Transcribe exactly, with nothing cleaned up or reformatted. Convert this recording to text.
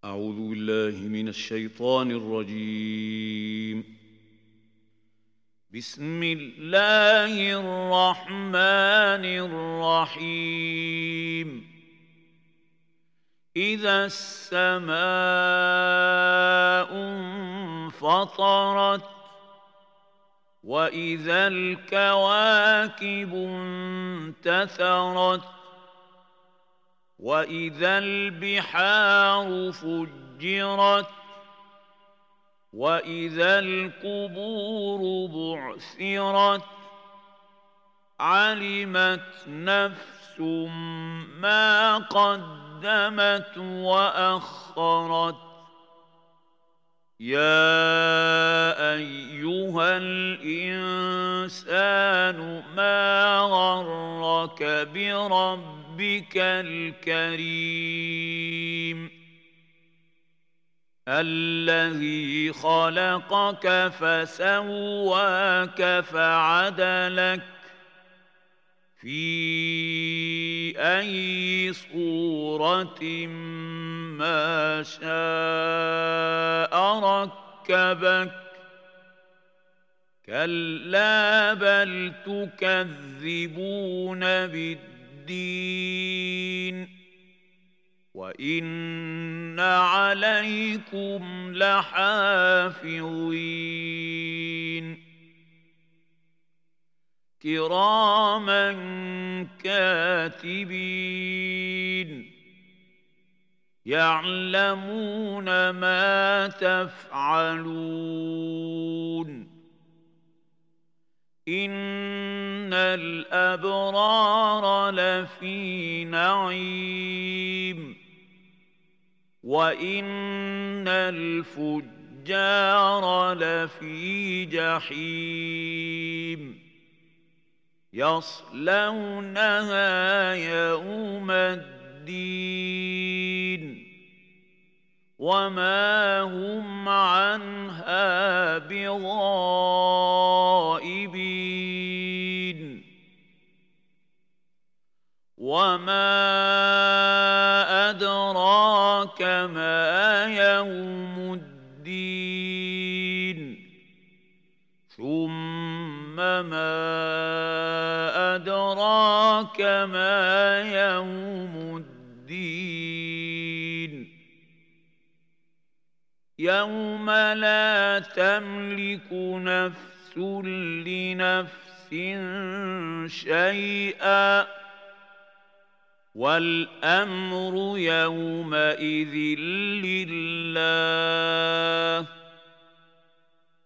أعوذ بالله من الشيطان الرجيم. بسم الله الرحمن الرحيم. إذا السماء انفطرت وإذا الكواكب انتثرت وإذا البحار فجرت وإذا القبور بعثرت علمت نفس ما قدمت وأخرت. يا أيها الإنسان ما غرك بربك الكريم الذي خلقك فسواك فعدلك في أي صورة ما شاء ركبك. كلا بل تكذبون بالدين وإن عليكم لحافظين كراما كاتبين يعلمون ما تفعلون. إن الأبرار لفي نعيم وإن الفجار لفي جحيم يصلونها يوم الدين وما هم عنها بغائبين. وما أدراك ما يوم الدين ثم ما أدراك ما يوم الدين يوم لا تملك نفس لنفس شيئا والأمر يومئذ لله.